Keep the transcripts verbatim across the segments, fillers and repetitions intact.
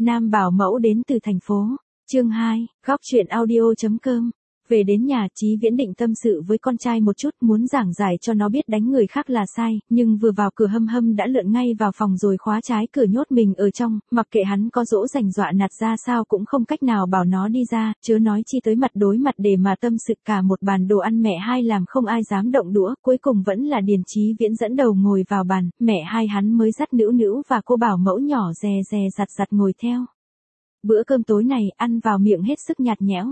Nam bảo mẫu đến từ thành phố. Chương hai, góc truyện audio.com. Về đến nhà, Chí Viễn định tâm sự với con trai một chút, muốn giảng giải cho nó biết đánh người khác là sai, nhưng vừa vào cửa Hâm Hâm đã lượn ngay vào phòng rồi khóa trái cửa nhốt mình ở trong, mặc kệ hắn có dỗ dành dọa nạt ra sao cũng không cách nào bảo nó đi ra, chớ nói chi tới mặt đối mặt để mà tâm sự. Cả một bàn đồ ăn mẹ hai làm không ai dám động đũa, cuối cùng vẫn là Điền Chí Viễn dẫn đầu ngồi vào bàn, mẹ hai hắn mới dắt Nữu Nữu và cô bảo mẫu nhỏ dè dè giặt giặt ngồi theo. Bữa cơm tối này ăn vào miệng hết sức nhạt nhẽo.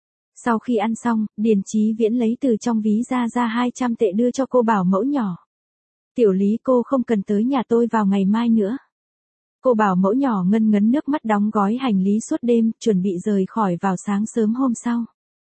Sau khi ăn xong, Điền Chí Viễn lấy từ trong ví ra ra hai trăm tệ đưa cho cô bảo mẫu nhỏ. Tiểu Lý, cô không cần tới nhà tôi vào ngày mai nữa. Cô bảo mẫu nhỏ ngân ngấn nước mắt đóng gói hành lý suốt đêm, chuẩn bị rời khỏi vào sáng sớm hôm sau.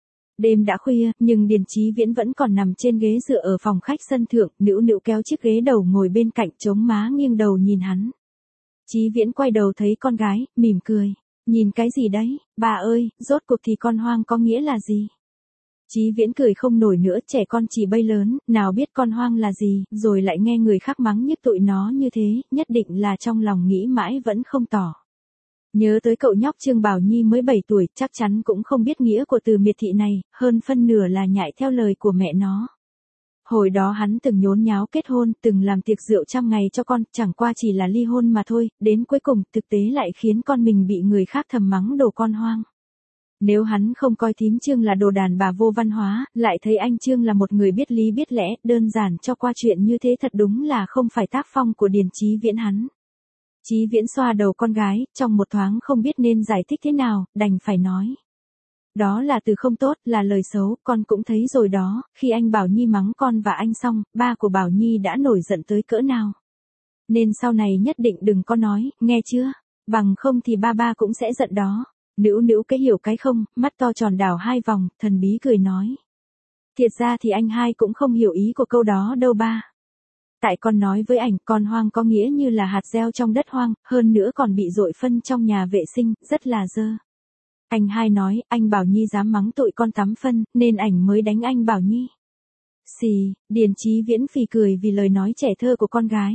Đêm đã khuya, nhưng Điền Chí Viễn vẫn còn nằm trên ghế dựa ở phòng khách sân thượng, Nữu Nữu kéo chiếc ghế đầu ngồi bên cạnh chống má nghiêng đầu nhìn hắn. Chí Viễn quay đầu thấy con gái, mỉm cười. Nhìn cái gì đấy, bà ơi, rốt cuộc thì con hoang có nghĩa là gì? Chí Viễn cười không nổi nữa, trẻ con chỉ bay lớn, nào biết con hoang là gì, rồi lại nghe người khác mắng nhức tụi nó như thế, nhất định là trong lòng nghĩ mãi vẫn không tỏ. Nhớ tới cậu nhóc Trương Bảo Nhi mới bảy tuổi, chắc chắn cũng không biết nghĩa của từ miệt thị này, hơn phân nửa là nhại theo lời của mẹ nó. Hồi đó hắn từng nhốn nháo kết hôn, từng làm tiệc rượu trăm ngày cho con, chẳng qua chỉ là ly hôn mà thôi, đến cuối cùng thực tế lại khiến con mình bị người khác thầm mắng đồ con hoang. Nếu hắn không coi thím Trương là đồ đàn bà vô văn hóa, lại thấy anh Trương là một người biết lý biết lẽ, đơn giản cho qua chuyện như thế thật đúng là không phải tác phong của Điền Chí Viễn hắn. Chí Viễn xoa đầu con gái, trong một thoáng không biết nên giải thích thế nào, đành phải nói. Đó là từ không tốt, là lời xấu, con cũng thấy rồi đó, khi anh Bảo Nhi mắng con và anh xong, ba của Bảo Nhi đã nổi giận tới cỡ nào. Nên sau này nhất định đừng có nói, nghe chưa? Bằng không thì ba ba cũng sẽ giận đó. Nữu Nữu cái hiểu cái không, mắt to tròn đảo hai vòng, thần bí cười nói. Thiệt ra thì anh hai cũng không hiểu ý của câu đó đâu ba. Tại con nói với ảnh, con hoang có nghĩa như là hạt gieo trong đất hoang, hơn nữa còn bị dội phân trong nhà vệ sinh, rất là dơ. Anh hai nói, anh Bảo Nhi dám mắng tụi con tắm phân, nên ảnh mới đánh anh Bảo Nhi. Xì, Điền Chí Viễn phì cười vì lời nói trẻ thơ của con gái.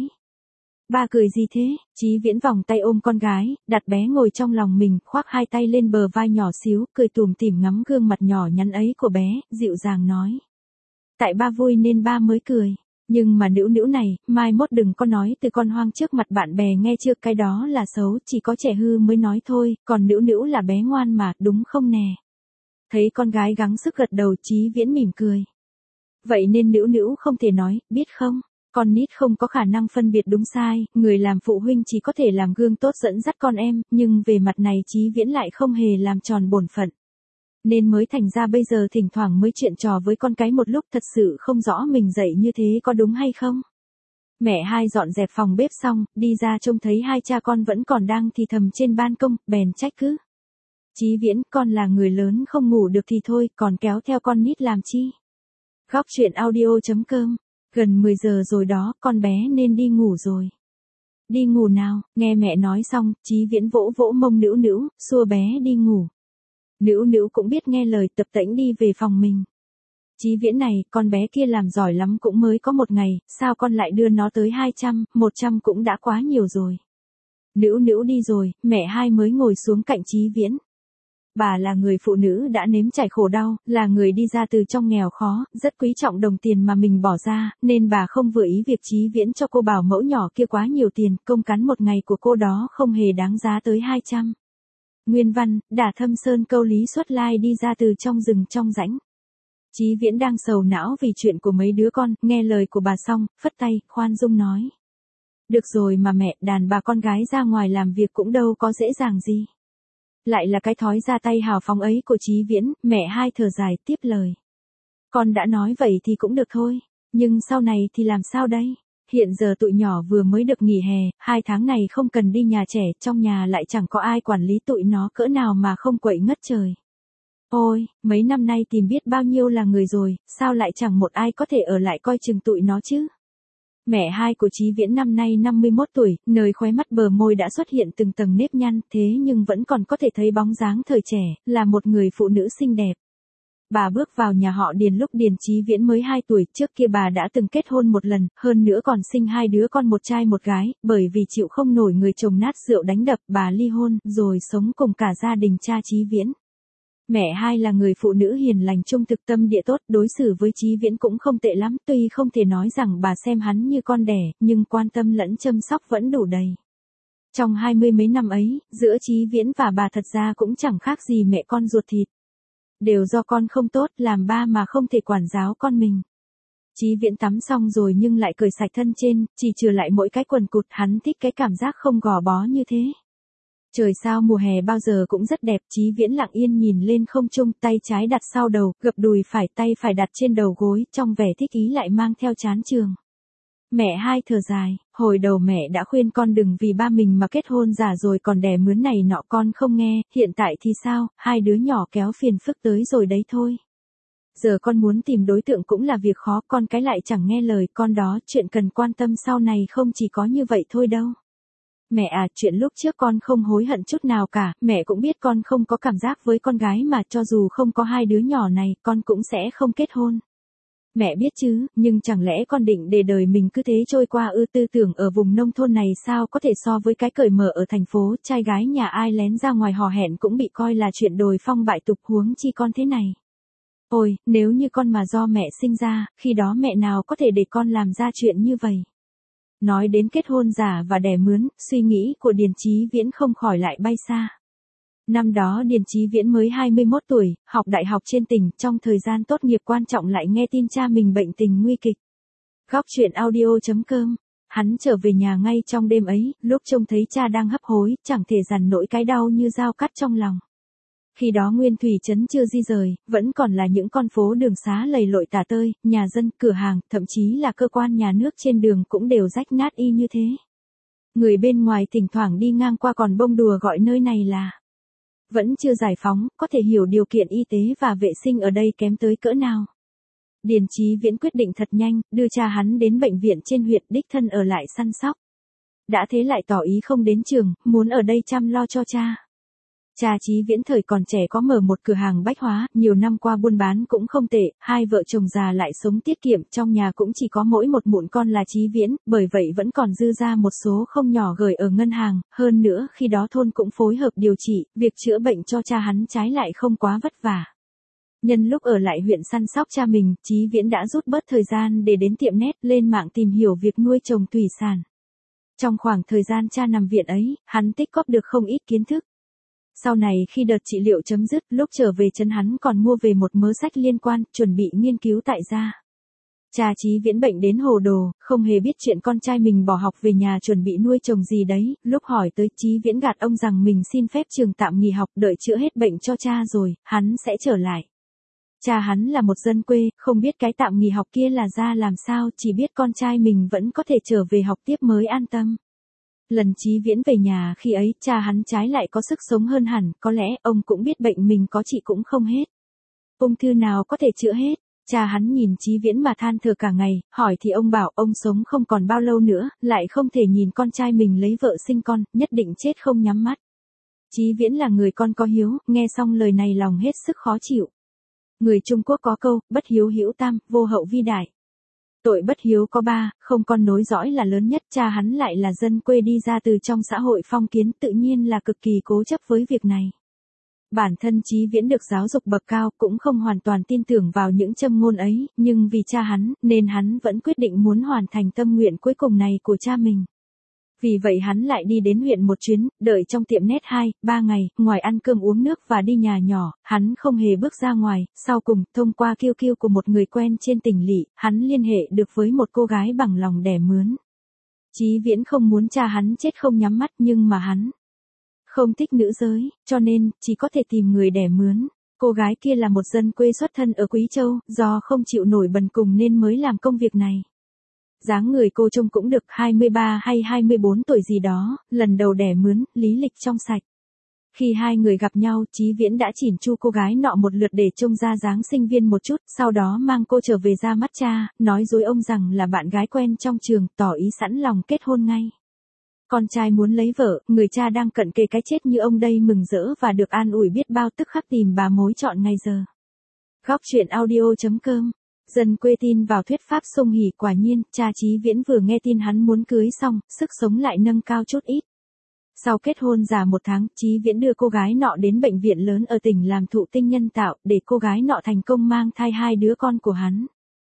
Ba cười gì thế? Chí Viễn vòng tay ôm con gái, đặt bé ngồi trong lòng mình, khoác hai tay lên bờ vai nhỏ xíu, cười tủm tỉm ngắm gương mặt nhỏ nhắn ấy của bé, dịu dàng nói. Tại ba vui nên ba mới cười. Nhưng mà Nữu Nữu này, mai mốt đừng có nói từ con hoang trước mặt bạn bè nghe chưa, cái đó là xấu, chỉ có trẻ hư mới nói thôi, còn Nữu Nữu là bé ngoan mà, đúng không nè? Thấy con gái gắng sức gật đầu, Chí Viễn mỉm cười. Vậy nên Nữu Nữu không thể nói, biết không? Con nít không có khả năng phân biệt đúng sai, người làm phụ huynh chỉ có thể làm gương tốt dẫn dắt con em, nhưng về mặt này Chí Viễn lại không hề làm tròn bổn phận. Nên mới thành ra bây giờ thỉnh thoảng mới chuyện trò với con cái một lúc, thật sự không rõ mình dạy như thế có đúng hay không. Mẹ hai dọn dẹp phòng bếp xong, đi ra trông thấy hai cha con vẫn còn đang thì thầm trên ban công, bèn trách cứ. Chí Viễn, con là người lớn không ngủ được thì thôi, còn kéo theo con nít làm chi. Góc truyện audio.com. Gần mười giờ rồi đó, con bé nên đi ngủ rồi. Đi ngủ nào, nghe mẹ nói xong, Chí Viễn vỗ vỗ mông Nữu Nữu, xua bé đi ngủ. Nữu Nữu cũng biết nghe lời, tập tễnh đi về phòng mình. Chí Viễn này, con bé kia làm giỏi lắm cũng mới có một ngày, sao con lại đưa nó tới hai trăm, một trăm cũng đã quá nhiều rồi. Nữu Nữu đi rồi, mẹ hai mới ngồi xuống cạnh Chí Viễn. Bà là người phụ nữ đã nếm trải khổ đau, là người đi ra từ trong nghèo khó, rất quý trọng đồng tiền mà mình bỏ ra, nên bà không vừa ý việc Chí Viễn cho cô bảo mẫu nhỏ kia quá nhiều tiền, công cắn một ngày của cô đó không hề đáng giá tới hai trăm. Nguyên văn, Đả Thâm Sơn câu lý xuất lai đi ra từ trong rừng trong rãnh. Chí Viễn đang sầu não vì chuyện của mấy đứa con, nghe lời của bà xong, phất tay, khoan dung nói. Được rồi mà mẹ, đàn bà con gái ra ngoài làm việc cũng đâu có dễ dàng gì. Lại là cái thói ra tay hào phóng ấy của Chí Viễn, mẹ hai thở dài tiếp lời. Con đã nói vậy thì cũng được thôi, nhưng sau này thì làm sao đây? Hiện giờ tụi nhỏ vừa mới được nghỉ hè, hai tháng này không cần đi nhà trẻ, trong nhà lại chẳng có ai quản lý tụi nó cỡ nào mà không quậy ngất trời. Ôi, mấy năm nay tìm biết bao nhiêu là người rồi, sao lại chẳng một ai có thể ở lại coi chừng tụi nó chứ? Mẹ hai của Chí Viễn năm nay năm mươi mốt tuổi, nơi khóe mắt bờ môi đã xuất hiện từng tầng nếp nhăn, thế nhưng vẫn còn có thể thấy bóng dáng thời trẻ, là một người phụ nữ xinh đẹp. Bà bước vào nhà họ Điền lúc Điền Chí Viễn mới hai tuổi, trước kia bà đã từng kết hôn một lần, hơn nữa còn sinh hai đứa con một trai một gái, bởi vì chịu không nổi người chồng nát rượu đánh đập, bà ly hôn, rồi sống cùng cả gia đình cha Chí Viễn. Mẹ hai là người phụ nữ hiền lành trung thực tâm địa tốt, đối xử với Chí Viễn cũng không tệ lắm, tuy không thể nói rằng bà xem hắn như con đẻ, nhưng quan tâm lẫn chăm sóc vẫn đủ đầy. Trong hai mươi mấy năm ấy, giữa Chí Viễn và bà thật ra cũng chẳng khác gì mẹ con ruột thịt. Đều do con không tốt, làm ba mà không thể quản giáo con mình. Chí Viễn tắm xong rồi nhưng lại cởi sạch thân trên, chỉ trừ lại mỗi cái quần cụt, hắn thích cái cảm giác không gò bó như thế. Trời sao mùa hè bao giờ cũng rất đẹp, Chí Viễn lặng yên nhìn lên không trung, tay trái đặt sau đầu, gập đùi phải, tay phải đặt trên đầu gối, trong vẻ thích ý lại mang theo chán chường. Mẹ hai thở dài, hồi đầu mẹ đã khuyên con đừng vì ba mình mà kết hôn giả rồi còn đẻ mướn này nọ, con không nghe, hiện tại thì sao, hai đứa nhỏ kéo phiền phức tới rồi đấy thôi. Giờ con muốn tìm đối tượng cũng là việc khó, con cái lại chẳng nghe lời, con đó, chuyện cần quan tâm sau này không chỉ có như vậy thôi đâu. Mẹ à, chuyện lúc trước con không hối hận chút nào cả, mẹ cũng biết con không có cảm giác với con gái mà, cho dù không có hai đứa nhỏ này, con cũng sẽ không kết hôn. Mẹ biết chứ, nhưng chẳng lẽ con định để đời mình cứ thế trôi qua ư? Tư tưởng ở vùng nông thôn này sao có thể so với cái cởi mở ở thành phố, trai gái nhà ai lén ra ngoài hò hẹn cũng bị coi là chuyện đồi phong bại tục, huống chi con thế này. Ôi, nếu như con mà do mẹ sinh ra, khi đó mẹ nào có thể để con làm ra chuyện như vậy. Nói đến kết hôn giả và đẻ mướn, suy nghĩ của Điền Chí Viễn không khỏi lại bay xa. Năm đó Điền Chí Viễn mới hai mươi mốt tuổi, học đại học trên tỉnh, trong thời gian tốt nghiệp quan trọng lại nghe tin cha mình bệnh tình nguy kịch. Góc truyện audio chấm com. Hắn trở về nhà ngay trong đêm ấy, lúc trông thấy cha đang hấp hối, chẳng thể dằn nổi cái đau như dao cắt trong lòng. Khi đó Nguyên Thủy Trấn chưa di rời, vẫn còn là những con phố đường xá lầy lội tả tơi, nhà dân, cửa hàng, thậm chí là cơ quan nhà nước trên đường cũng đều rách nát y như thế. Người bên ngoài thỉnh thoảng đi ngang qua còn bông đùa gọi nơi này là vẫn chưa giải phóng, có thể hiểu điều kiện y tế và vệ sinh ở đây kém tới cỡ nào. Điền Chí Viễn quyết định thật nhanh, đưa cha hắn đến bệnh viện trên huyện, đích thân ở lại săn sóc. Đã thế lại tỏ ý không đến trường, muốn ở đây chăm lo cho cha. Cha Chí Viễn thời còn trẻ có mở một cửa hàng bách hóa, nhiều năm qua buôn bán cũng không tệ, hai vợ chồng già lại sống tiết kiệm, trong nhà cũng chỉ có mỗi một mụn con là Chí Viễn, bởi vậy vẫn còn dư ra một số không nhỏ gửi ở ngân hàng, hơn nữa khi đó thôn cũng phối hợp điều trị, việc chữa bệnh cho cha hắn trái lại không quá vất vả. Nhân lúc ở lại huyện săn sóc cha mình, Chí Viễn đã rút bớt thời gian để đến tiệm net, lên mạng tìm hiểu việc nuôi trồng thủy sản. Trong khoảng thời gian cha nằm viện ấy, hắn tích góp được không ít kiến thức. Sau này khi đợt trị liệu chấm dứt, lúc trở về trấn hắn còn mua về một mớ sách liên quan, chuẩn bị nghiên cứu tại gia. Cha Chí Viễn bệnh đến hồ đồ, không hề biết chuyện con trai mình bỏ học về nhà chuẩn bị nuôi trồng gì đấy, lúc hỏi tới Chí Viễn gạt ông rằng mình xin phép trường tạm nghỉ học đợi chữa hết bệnh cho cha rồi, hắn sẽ trở lại. Cha hắn là một dân quê, không biết cái tạm nghỉ học kia là ra làm sao, chỉ biết con trai mình vẫn có thể trở về học tiếp mới an tâm. Lần Chí Viễn về nhà khi ấy, cha hắn trái lại có sức sống hơn hẳn, có lẽ ông cũng biết bệnh mình có trị cũng không hết. Ung thư nào có thể chữa hết, cha hắn nhìn Chí Viễn mà than thở cả ngày, hỏi thì ông bảo ông sống không còn bao lâu nữa, lại không thể nhìn con trai mình lấy vợ sinh con, nhất định chết không nhắm mắt. Chí Viễn là người con có hiếu, nghe xong lời này lòng hết sức khó chịu. Người Trung Quốc có câu, bất hiếu hữu tam, vô hậu vi đại. Tội bất hiếu có ba, không con nối dõi là lớn nhất, cha hắn lại là dân quê đi ra từ trong xã hội phong kiến, tự nhiên là cực kỳ cố chấp với việc này. Bản thân Chí Viễn được giáo dục bậc cao, cũng không hoàn toàn tin tưởng vào những châm ngôn ấy, nhưng vì cha hắn, nên hắn vẫn quyết định muốn hoàn thành tâm nguyện cuối cùng này của cha mình. Vì vậy hắn lại đi đến huyện một chuyến, đợi trong tiệm net hai, ba ngày, ngoài ăn cơm uống nước và đi nhà nhỏ, hắn không hề bước ra ngoài, sau cùng, thông qua kiu kiu của một người quen trên tỉnh lỵ, hắn liên hệ được với một cô gái bằng lòng đẻ mướn. Chí Viễn không muốn cha hắn chết không nhắm mắt nhưng mà hắn không thích nữ giới, cho nên, chỉ có thể tìm người đẻ mướn. Cô gái kia là một dân quê xuất thân ở Quý Châu, do không chịu nổi bần cùng nên mới làm công việc này. Dáng người cô trông cũng được hai mươi ba hay hai mươi bốn tuổi gì đó, lần đầu đẻ mướn, lý lịch trong sạch. Khi hai người gặp nhau, Chí Viễn đã chỉn chu cô gái nọ một lượt để trông ra dáng sinh viên một chút, sau đó mang cô trở về ra mắt cha, nói dối ông rằng là bạn gái quen trong trường, tỏ ý sẵn lòng kết hôn ngay. Con trai muốn lấy vợ, người cha đang cận kề cái chết như ông đây mừng rỡ và được an ủi biết bao, tức khắc tìm bà mối chọn ngày giờ. Góc chuyện audio chấm com. Dân quê tin vào thuyết pháp sung hỉ, quả nhiên, cha Chí Viễn vừa nghe tin hắn muốn cưới xong, sức sống lại nâng cao chút ít. Sau kết hôn già một tháng, Chí Viễn đưa cô gái nọ đến bệnh viện lớn ở tỉnh làm thụ tinh nhân tạo, để cô gái nọ thành công mang thai hai đứa con của hắn.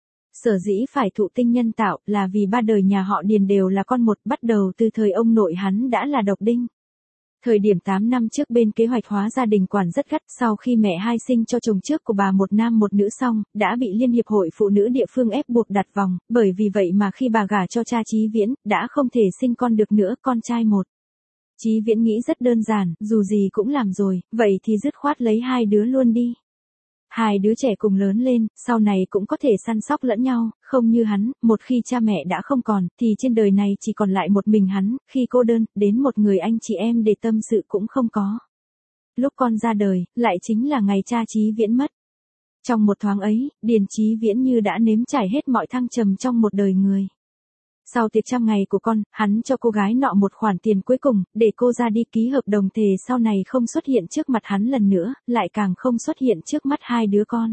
Sở dĩ phải thụ tinh nhân tạo là vì ba đời nhà họ Điền đều là con một, bắt đầu từ thời ông nội hắn đã là độc đinh. Thời điểm tám năm trước bên kế hoạch hóa gia đình quản rất gắt, sau khi mẹ hai sinh cho chồng trước của bà một nam một nữ xong, đã bị Liên hiệp hội phụ nữ địa phương ép buộc đặt vòng, bởi vì vậy mà khi bà gả cho cha Chí Viễn, đã không thể sinh con được nữa, con trai một. Chí Viễn nghĩ rất đơn giản, dù gì cũng làm rồi, vậy thì dứt khoát lấy hai đứa luôn đi. Hai đứa trẻ cùng lớn lên, sau này cũng có thể săn sóc lẫn nhau, không như hắn, một khi cha mẹ đã không còn, thì trên đời này chỉ còn lại một mình hắn, khi cô đơn, đến một người anh chị em để tâm sự cũng không có. Lúc con ra đời, lại chính là ngày cha Chí Viễn mất. Trong một thoáng ấy, Điền Chí Viễn như đã nếm trải hết mọi thăng trầm trong một đời người. Sau tiệc trăm ngày của con, hắn cho cô gái nọ một khoản tiền cuối cùng, để cô ra đi ký hợp đồng thề sau này không xuất hiện trước mặt hắn lần nữa, lại càng không xuất hiện trước mắt hai đứa con.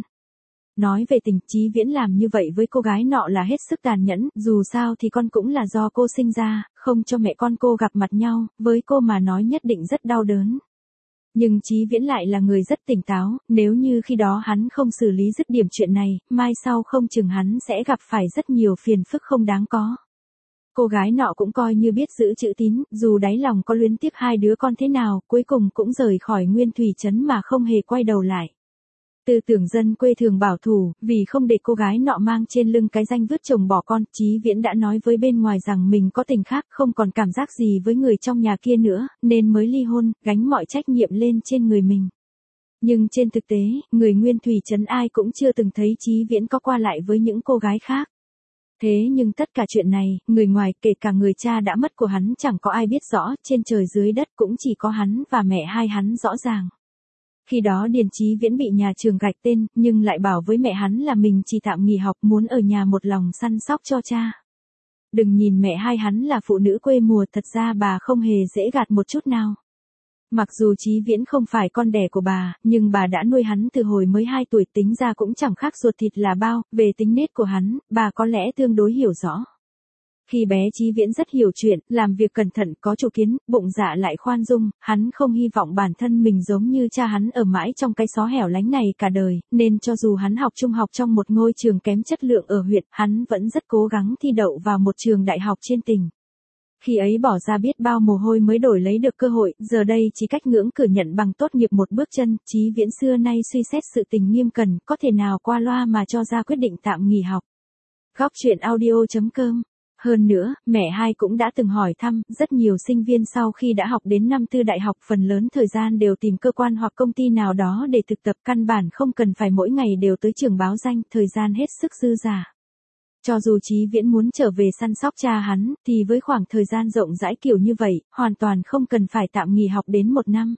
Nói về tình, Chí Viễn làm như vậy với cô gái nọ là hết sức tàn nhẫn, dù sao thì con cũng là do cô sinh ra, không cho mẹ con cô gặp mặt nhau, với cô mà nói nhất định rất đau đớn. Nhưng Chí Viễn lại là người rất tỉnh táo, nếu như khi đó hắn không xử lý dứt điểm chuyện này, mai sau không chừng hắn sẽ gặp phải rất nhiều phiền phức không đáng có. Cô gái nọ cũng coi như biết giữ chữ tín, dù đáy lòng có luyến tiếc hai đứa con thế nào, cuối cùng cũng rời khỏi Nguyên Thủy Trấn mà không hề quay đầu lại. Tư tưởng dân quê thường bảo thủ, vì không để cô gái nọ mang trên lưng cái danh vứt chồng bỏ con, Chí Viễn đã nói với bên ngoài rằng mình có tình khác, không còn cảm giác gì với người trong nhà kia nữa, nên mới ly hôn, gánh mọi trách nhiệm lên trên người mình. Nhưng trên thực tế, người Nguyên Thủy Trấn ai cũng chưa từng thấy Chí Viễn có qua lại với những cô gái khác. Thế nhưng tất cả chuyện này, người ngoài kể cả người cha đã mất của hắn chẳng có ai biết rõ, trên trời dưới đất cũng chỉ có hắn và mẹ hai hắn rõ ràng. Khi đó Điền Chí Viễn bị nhà trường gạch tên, nhưng lại bảo với mẹ hắn là mình chỉ tạm nghỉ học, muốn ở nhà một lòng săn sóc cho cha. Đừng nhìn mẹ hai hắn là phụ nữ quê mùa, thật ra bà không hề dễ gạt một chút nào. Mặc dù Chí Viễn không phải con đẻ của bà, nhưng bà đã nuôi hắn từ hồi mới hai tuổi, tính ra cũng chẳng khác ruột thịt là bao, về tính nết của hắn, bà có lẽ tương đối hiểu rõ. Khi bé Chí Viễn rất hiểu chuyện, làm việc cẩn thận, có chủ kiến, bụng dạ lại khoan dung, hắn không hy vọng bản thân mình giống như cha hắn ở mãi trong cái xó hẻo lánh này cả đời, nên cho dù hắn học trung học trong một ngôi trường kém chất lượng ở huyện, hắn vẫn rất cố gắng thi đậu vào một trường đại học trên tỉnh. Khi ấy bỏ ra biết bao mồ hôi mới đổi lấy được cơ hội, giờ đây chỉ cách ngưỡng cửa nhận bằng tốt nghiệp một bước chân, Chí Viễn xưa nay suy xét sự tình nghiêm cẩn, có thể nào qua loa mà cho ra quyết định tạm nghỉ học. Góc chuyện audio chấm com. Hơn nữa, mẹ hai cũng đã từng hỏi thăm, rất nhiều sinh viên sau khi đã học đến năm tư đại học phần lớn thời gian đều tìm cơ quan hoặc công ty nào đó để thực tập, căn bản không cần phải mỗi ngày đều tới trường báo danh, thời gian hết sức dư dả. Cho dù Chí Viễn muốn trở về săn sóc cha hắn, thì với khoảng thời gian rộng rãi kiểu như vậy, hoàn toàn không cần phải tạm nghỉ học đến một năm.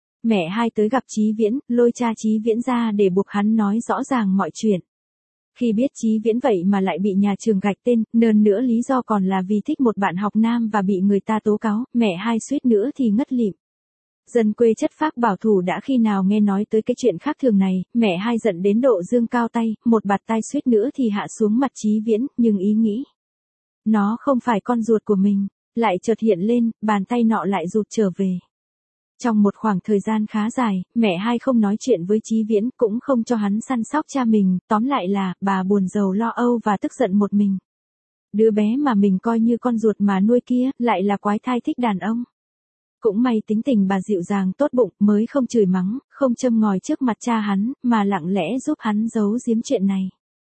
Mẹ hai tới gặp Chí Viễn, lôi cha Chí Viễn ra để buộc hắn nói rõ ràng mọi chuyện. Khi biết Chí Viễn vậy mà lại bị nhà trường gạch tên, nhơn nữa lý do còn là vì thích một bạn học nam và bị người ta tố cáo, mẹ hai suýt nữa thì ngất lịm. Dân quê chất phác bảo thủ đã khi nào nghe nói tới cái chuyện khác thường này, mẹ hai giận đến độ dương cao tay, một bạt tai suýt nữa thì hạ xuống mặt Chí Viễn, nhưng ý nghĩ nó không phải con ruột của mình, lại chợt hiện lên, bàn tay nọ lại rụt trở về. Trong một khoảng thời gian khá dài, mẹ hai không nói chuyện với Chí Viễn, cũng không cho hắn săn sóc cha mình, tóm lại là, bà buồn rầu lo âu và tức giận một mình. Đứa bé mà mình coi như con ruột mà nuôi kia, lại là quái thai thích đàn ông. Cũng may tính tình bà dịu dàng tốt bụng, mới không chửi mắng, không châm ngòi trước mặt cha hắn, mà lặng lẽ giúp hắn giấu giếm chuyện này.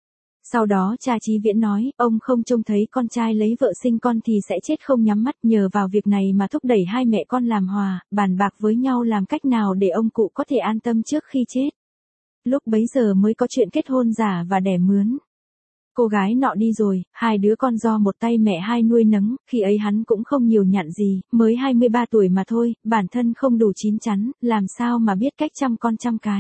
Sau đó cha Chí Viễn nói, ông không trông thấy con trai lấy vợ sinh con thì sẽ chết không nhắm mắt, nhờ vào việc này mà thúc đẩy hai mẹ con làm hòa, bàn bạc với nhau làm cách nào để ông cụ có thể an tâm trước khi chết. Lúc bấy giờ mới có chuyện kết hôn giả và đẻ mướn. Cô gái nọ đi rồi, hai đứa con do một tay mẹ hai nuôi nấng, khi ấy hắn cũng không nhiều nhặn gì, mới hai mươi ba tuổi mà thôi, bản thân không đủ chín chắn, làm sao mà biết cách chăm con chăm cái.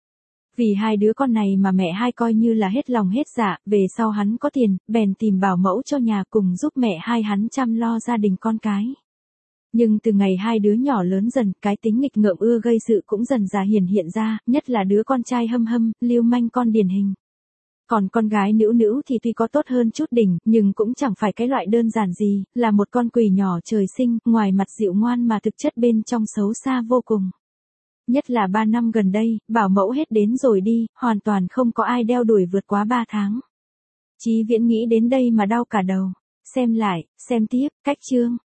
Vì hai đứa con này mà mẹ hai coi như là hết lòng hết dạ, về sau hắn có tiền, bèn tìm bảo mẫu cho nhà cùng giúp mẹ hai hắn chăm lo gia đình con cái. Nhưng từ ngày hai đứa nhỏ lớn dần, cái tính nghịch ngợm ưa gây sự cũng dần dà hiển hiện ra, nhất là đứa con trai Hâm Hâm, lưu manh con điển hình. Còn con gái Nữu Nữu thì tuy có tốt hơn chút đỉnh, nhưng cũng chẳng phải cái loại đơn giản gì, là một con quỷ nhỏ trời sinh, ngoài mặt dịu ngoan mà thực chất bên trong xấu xa vô cùng. Nhất là ba năm gần đây, bảo mẫu hết đến rồi đi, hoàn toàn không có ai đeo đuổi vượt quá ba tháng. Chí Viễn nghĩ đến đây mà đau cả đầu. Xem lại, xem tiếp, cách chương.